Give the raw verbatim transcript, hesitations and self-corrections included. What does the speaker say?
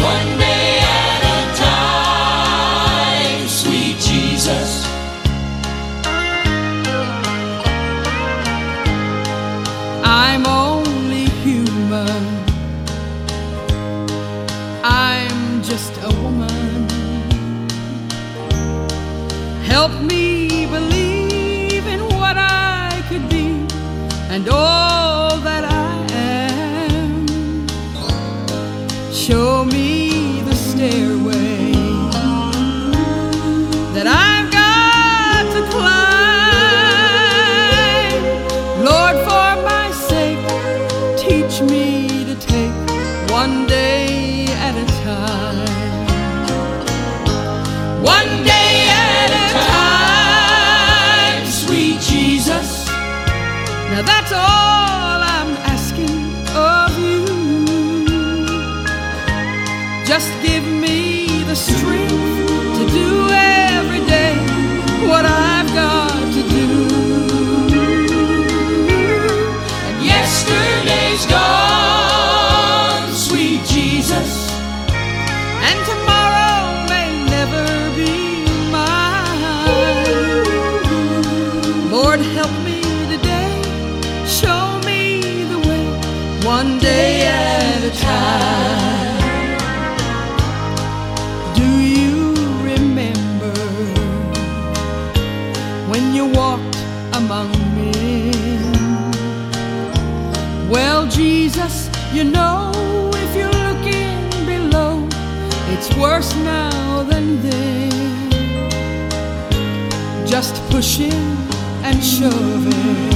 one day at a time, sweet Jesus. I'm only human, I'm just a woman. Help me believe in what I could be and all that I am. Show me the stairway that I've got to climb. Lord, for my sake, teach me to take one day at a time. One day at a time, sweet Jesus. Now that's all I'm asking of you. Just give me the strength to do every day what I've got to do. And yesterday's gone, sweet Jesus, and tomorrow may never be mine. Lord, help me today, show me the way, one day at a time. Do you remember when you walked among men? Well, Jesus, you know, if you're looking below, it's worse now than then. Just pushing and shoving